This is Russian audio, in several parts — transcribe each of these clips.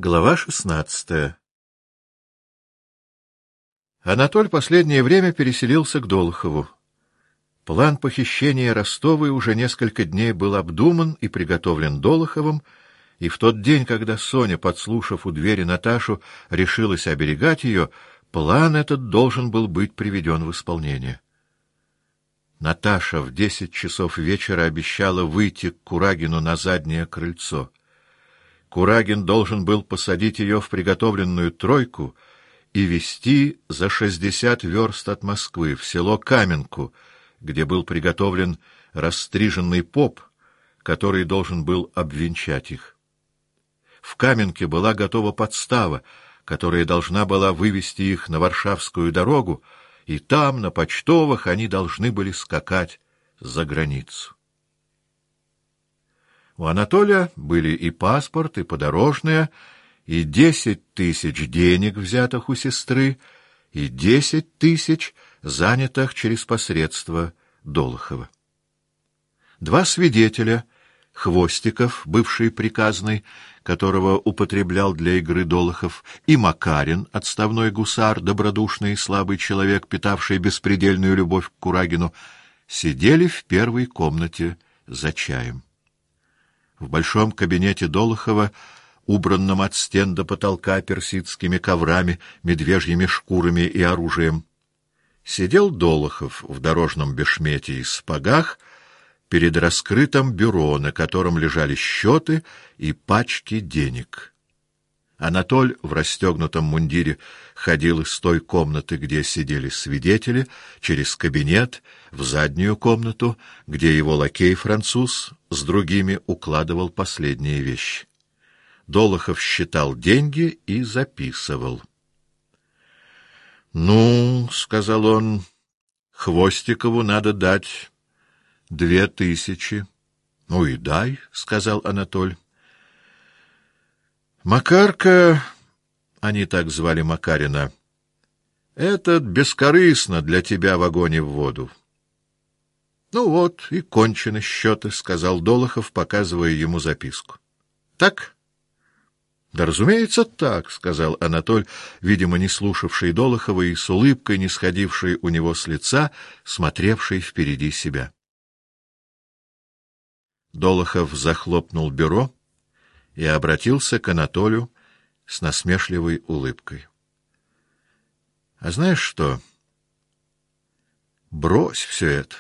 Глава 16. Анатоль последнее время переселился к Долохову. План похищения Ростовой уже несколько дней был обдуман и приготовлен Долоховым, и в тот день, когда Соня, подслушав у двери Наташу, решилась оберегать ее, план этот должен был быть приведен в исполнение. Наташа в 10 часов вечера обещала выйти к Курагину на заднее крыльцо. Курагин должен был посадить ее в приготовленную тройку и везти за 60 верст от Москвы в село Каменку, где был приготовлен расстриженный поп, который должен был обвенчать их. В Каменке была готова подстава, которая должна была вывести их на Варшавскую дорогу, и там, на почтовых, они должны были скакать за границу. У Анатолия были и паспорт, и подорожное, и 10 тысяч денег, взятых у сестры, и 10 тысяч, занятых через посредство Долохова. 2 свидетеля, Хвостиков, бывший приказный, которого употреблял для игры Долохов, и Макарин, отставной гусар, добродушный и слабый человек, питавший беспредельную любовь к Курагину, сидели в первой комнате за чаем. В большом кабинете Долохова, убранном от стен до потолка персидскими коврами, медвежьими шкурами и оружием, сидел Долохов в дорожном бешмете и сапогах перед раскрытым бюро, на котором лежали счеты и пачки денег. Анатоль в расстегнутом мундире ходил из той комнаты, где сидели свидетели, через кабинет в заднюю комнату, где его лакей-француз с другими укладывал последние вещи. Долохов считал деньги и записывал. — Ну, — сказал он, — Хвостикову надо дать 2000. — Ну и дай, — сказал Анатоль. Макарка, они так звали Макарина, этот бескорыстно для тебя в огонь и в воду. — Ну вот, и кончены счеты, — сказал Долохов, показывая ему записку. — Так? — Да, разумеется, так, — сказал Анатоль, видимо, не слушавший Долохова и с улыбкой, не сходившей у него с лица, смотревший впереди себя. Долохов захлопнул бюро и обратился к Анатолию с насмешливой улыбкой. — А знаешь что? Брось все это.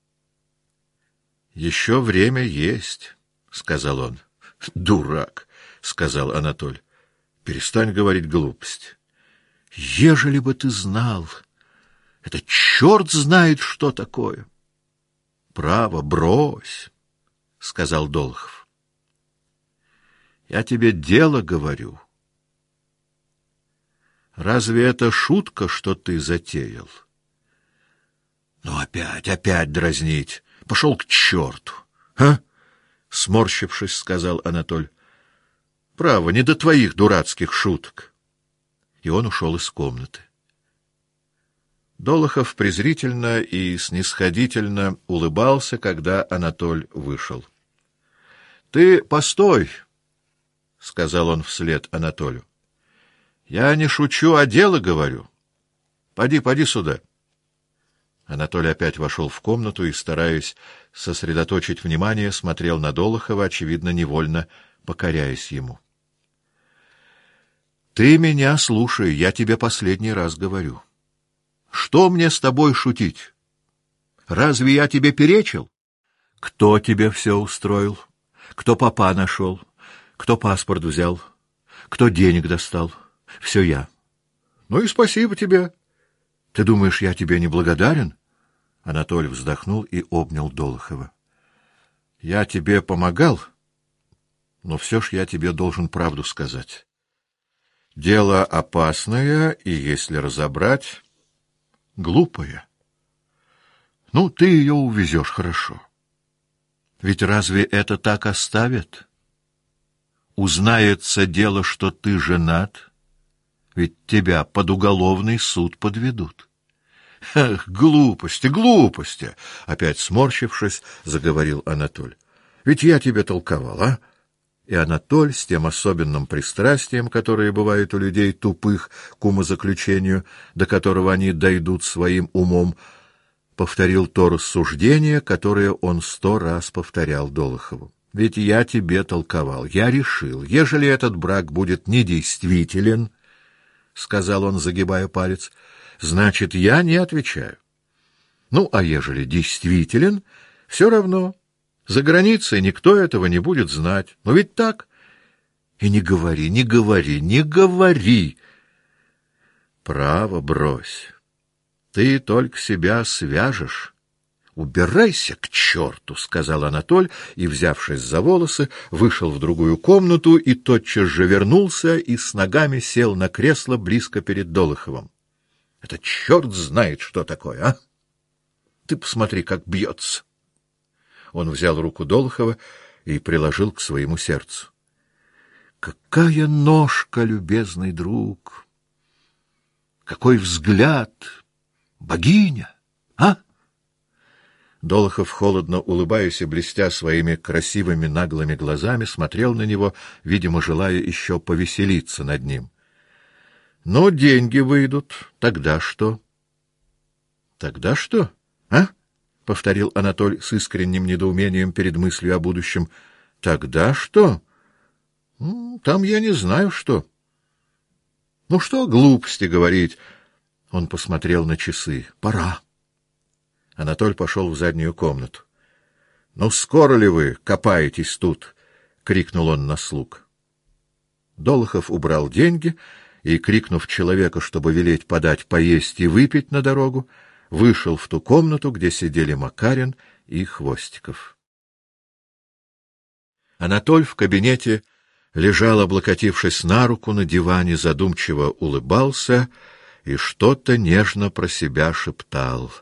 — Еще время есть, — сказал он. — Дурак, — сказал Анатоль. — Перестань говорить глупость. — Ежели бы ты знал, это черт знает, что такое. — Право, брось, — сказал Долохов. Я тебе дело говорю. Разве это шутка, что ты затеял? Ну, опять дразнить. Пошел к черту. А? Сморщившись, сказал Анатоль. Право, не до твоих дурацких шуток. И он ушел из комнаты. Долохов презрительно и снисходительно улыбался, когда Анатоль вышел. — Ты постой! — сказал он вслед Анатолию. — Я не шучу, а дело говорю. Поди сюда. Анатолий опять вошел в комнату и, стараясь сосредоточить внимание, смотрел на Долохова, очевидно, невольно покоряясь ему. — Ты меня слушай, я тебе последний раз говорю. Что мне с тобой шутить? Разве я тебе перечил? Кто тебе все устроил? Кто попа нашел? Кто паспорт взял? Кто денег достал? Все я. Ну и спасибо тебе. Ты думаешь, я тебе не благодарен? Анатолий вздохнул и обнял Долохова. Я тебе помогал, но все ж я тебе должен правду сказать. Дело опасное, и, если разобрать, глупое. Ну, ты ее увезешь хорошо. Ведь разве это так оставят? Узнается дело, что ты женат, ведь тебя под уголовный суд подведут. — Ах, глупости! — опять сморщившись, заговорил Анатоль. — Ведь я тебе толковал, а? и Анатоль с тем особенным пристрастием, которое бывает у людей тупых к умозаключению, до которого они дойдут своим умом, повторил то рассуждение, которое он 100 раз повторял Долохову. «Ведь я тебе толковал, я решил, ежели этот брак будет недействителен, — сказал он, загибая палец, — значит, я не отвечаю. Ну, а ежели действителен, все равно. За границей никто этого не будет знать. Но ведь так? И не говори, не говори, не говори. Право, брось. Ты только себя свяжешь. Убирайся к черту, — сказал Анатоль, и, взявшись за волосы, вышел в другую комнату и тотчас же вернулся и с ногами сел на кресло близко перед Долоховым. Это черт знает, что такое, а? Ты посмотри, как бьется. Он взял руку Долохова и приложил к своему сердцу. Какая ножка, любезный друг! Какой взгляд! Богиня, а? Долохов, холодно улыбаясь и блестя своими красивыми наглыми глазами, смотрел на него, видимо, желая еще повеселиться над ним. — Ну, деньги выйдут. Тогда что? — Тогда что, а? — повторил Анатоль с искренним недоумением перед мыслью о будущем. — Тогда что? — Там я не знаю, что. — Ну что глупости говорить? Он посмотрел на часы. — Пора. Анатоль пошел в заднюю комнату. — Ну, скоро ли вы копаетесь тут? — крикнул он на слуг. Долохов убрал деньги и, крикнув человека, чтобы велеть подать поесть и выпить на дорогу, вышел в ту комнату, где сидели Макарин и Хвостиков. Анатоль в кабинете лежал, облокотившись на руку на диване, задумчиво улыбался и что-то нежно про себя шептал.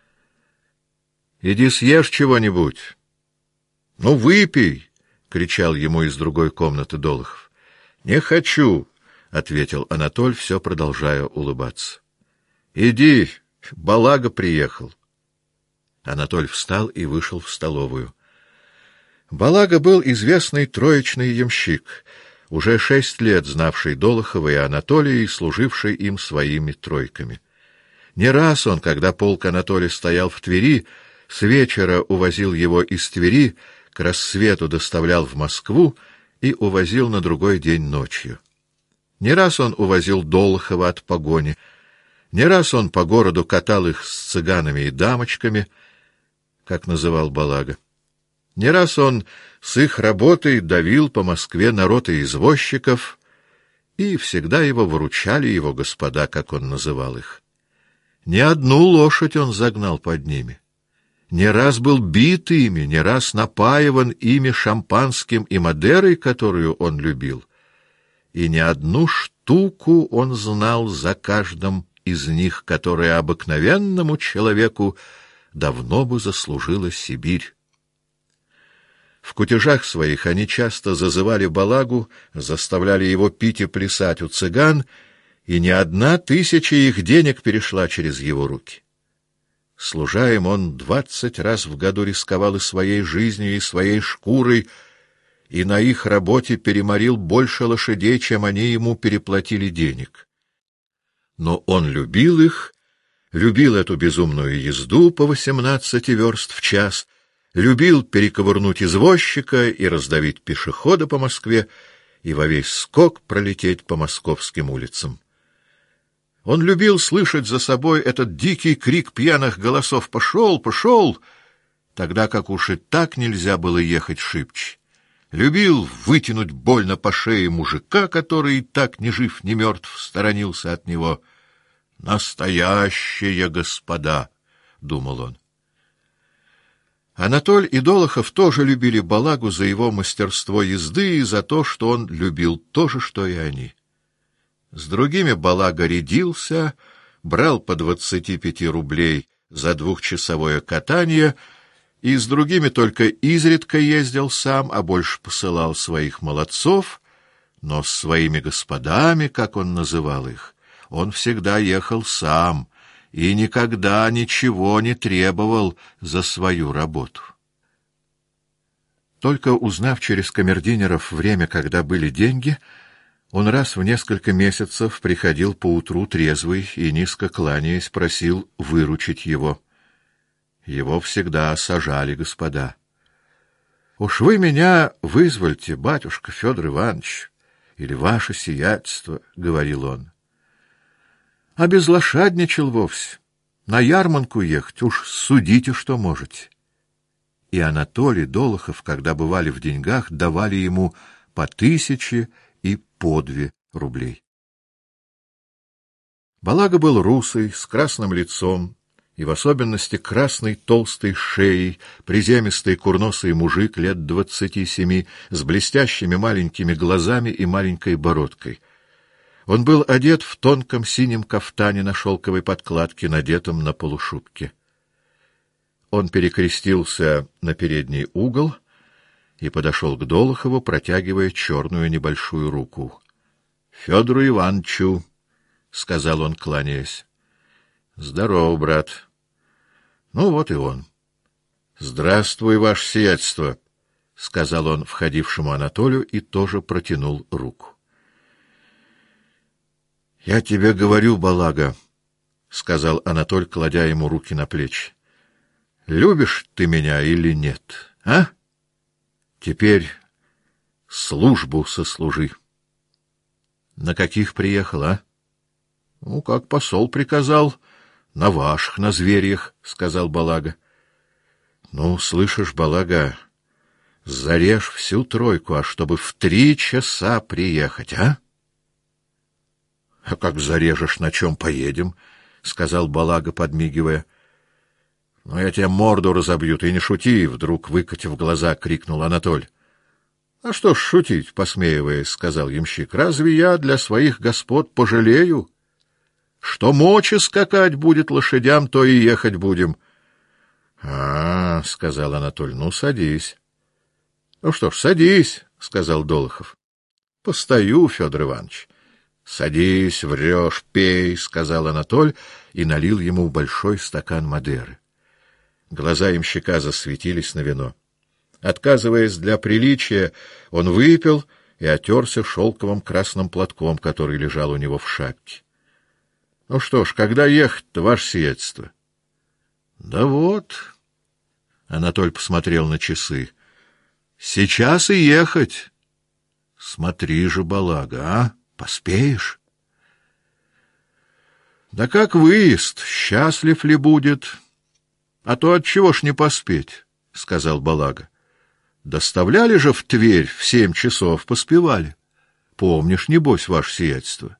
— Иди съешь чего-нибудь. — Ну, выпей! — кричал ему из другой комнаты Долохов. — Не хочу! — ответил Анатоль, все продолжая улыбаться. — Иди! Балага приехал. Анатоль встал и вышел в столовую. Балага был известный троечный ямщик, уже 6 лет знавший Долохова и Анатолия и служивший им своими тройками. Не раз он, когда полк Анатолия стоял в Твери, с вечера увозил его из Твери, к рассвету доставлял в Москву и увозил на другой день ночью. Не раз он увозил Долохова от погони, не раз он по городу катал их с цыганами и дамочками, как называл Балага. Не раз он с их работой давил по Москве народ и извозчиков, и всегда его выручали его господа, как он называл их. Не одну лошадь он загнал под ними. Не раз был бит ими, не раз напаиван ими шампанским и мадерой, которую он любил. И не одну штуку он знал за каждым из них, которая обыкновенному человеку давно бы заслужила Сибирь. В кутежах своих они часто зазывали Балагу, заставляли его пить и плясать у цыган, и не 1000 их денег перешла через его руки. Служа им, он 20 раз в году рисковал и своей жизнью, и своей шкурой, и на их работе переморил больше лошадей, чем они ему переплатили денег. Но он любил их, любил эту безумную езду по 18 верст в час, любил перековырнуть извозчика и раздавить пешехода по Москве и во весь скок пролететь по московским улицам. Он любил слышать за собой этот дикий крик пьяных голосов «Пошел! Пошел!», тогда как уж и так нельзя было ехать шибче. Любил вытянуть больно по шее мужика, который так ни жив, ни мертв сторонился от него. «Настоящие господа!» — думал он. Анатоль и Долохов тоже любили Балагу за его мастерство езды и за то, что он любил то же, что и они. С другими Балага рядился, брал по 25 рублей за 2-часовое катание, и с другими только изредка ездил сам, а больше посылал своих молодцов, но с своими господами, как он называл их, он всегда ехал сам и никогда ничего не требовал за свою работу. Только узнав через камердинеров время, когда были деньги, он раз в несколько месяцев приходил поутру трезвый и, низко кланяясь, просил выручить его. Его всегда сажали, господа. — Уж вы меня вызвольте, батюшка Федор Иванович, или ваше сиятельство, — говорил он. — Обезлошадничал вовсе. На ярмарку ехать, уж судите, что можете. И Анатолий, Долохов, когда бывали в деньгах, давали ему по 1000 и по 2 рублей. Балага был русый, с красным лицом, и в особенности красной толстой шеей, приземистый курносый мужик лет 27, с блестящими маленькими глазами и маленькой бородкой. Он был одет в тонком синем кафтане на шелковой подкладке, надетом на полушубке. Он перекрестился на передний угол и подошел к Долохову, протягивая черную небольшую руку. — Федору Ивановичу, — сказал он, кланяясь. — Здорово, брат. Ну, вот и он. — Здравствуй, ваше сиятельство, — сказал он входившему Анатолию и тоже протянул руку. — Я тебе говорю, балага, — сказал Анатоль, кладя ему руки на плечи. — Любишь ты меня или нет, а? Теперь службу сослужи. — На каких приехал, а? — Ну, как посол приказал, на ваших, на зверьях, — сказал балага. — Ну, слышишь, балага, зарежь всю тройку, а чтобы в 3 часа приехать, а? — А как зарежешь, на чем поедем? — сказал балага, подмигивая. — Ну, я тебе морду разобью, ты не шути! — вдруг, выкатив глаза, крикнул Анатоль. — А что ж шутить, — посмеиваясь, сказал ямщик. — Разве я для своих господ пожалею? Что мочи скакать будет лошадям, то и ехать будем. — А, — сказал Анатоль, — ну, садись. — Ну что ж, садись, — сказал Долохов. — Постою, Федор Иванович. — Садись, врешь, пей, — сказал Анатоль и налил ему большой стакан Мадеры. Глаза ямщика засветились на вино. Отказываясь для приличия, он выпил и отерся шелковым красным платком, который лежал у него в шапке. — Ну что ж, когда ехать-то, ваше сиятельство? — Да вот... Анатоль посмотрел на часы. — Сейчас и ехать. — Смотри же, балага, а? Поспеешь? — Да как выезд, счастлив ли будет? А то отчего ж не поспеть, — сказал балага. Доставляли же в Тверь в 7 часов, поспевали. Помнишь, небось, ваше сиятельство?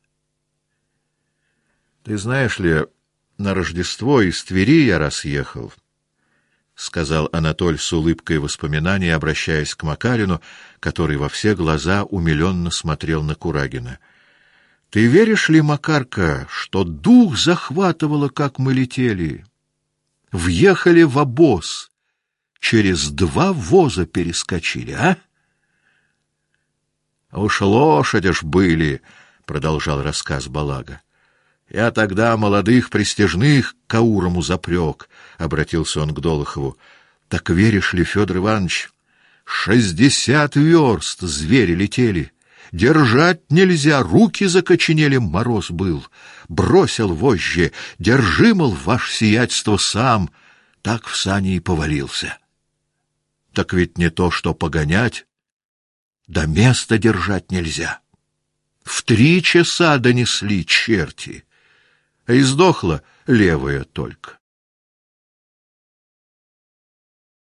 Ты знаешь ли, на Рождество из Твери я раз ехал, — сказал Анатоль с улыбкой воспоминаний, обращаясь к Макарину, который во все глаза умиленно смотрел на Курагина. — Ты веришь ли, Макарка, что дух захватывало, как мы летели? Въехали в обоз, через 2 воза перескочили, а? — Уж лошади ж были, — продолжал рассказ балага. — Я тогда молодых пристяжных к аурому запрек, — обратился он к Долохову. — Так веришь ли, Федор Иванович, 60 верст звери летели. Держать нельзя, руки закоченели, мороз был. Бросил вожжи, держи, мол, ваше сиятельство сам, так в сани и повалился. Так ведь не то, что погонять, до места держать нельзя. В 3 часа донесли черти, а издохла левая только.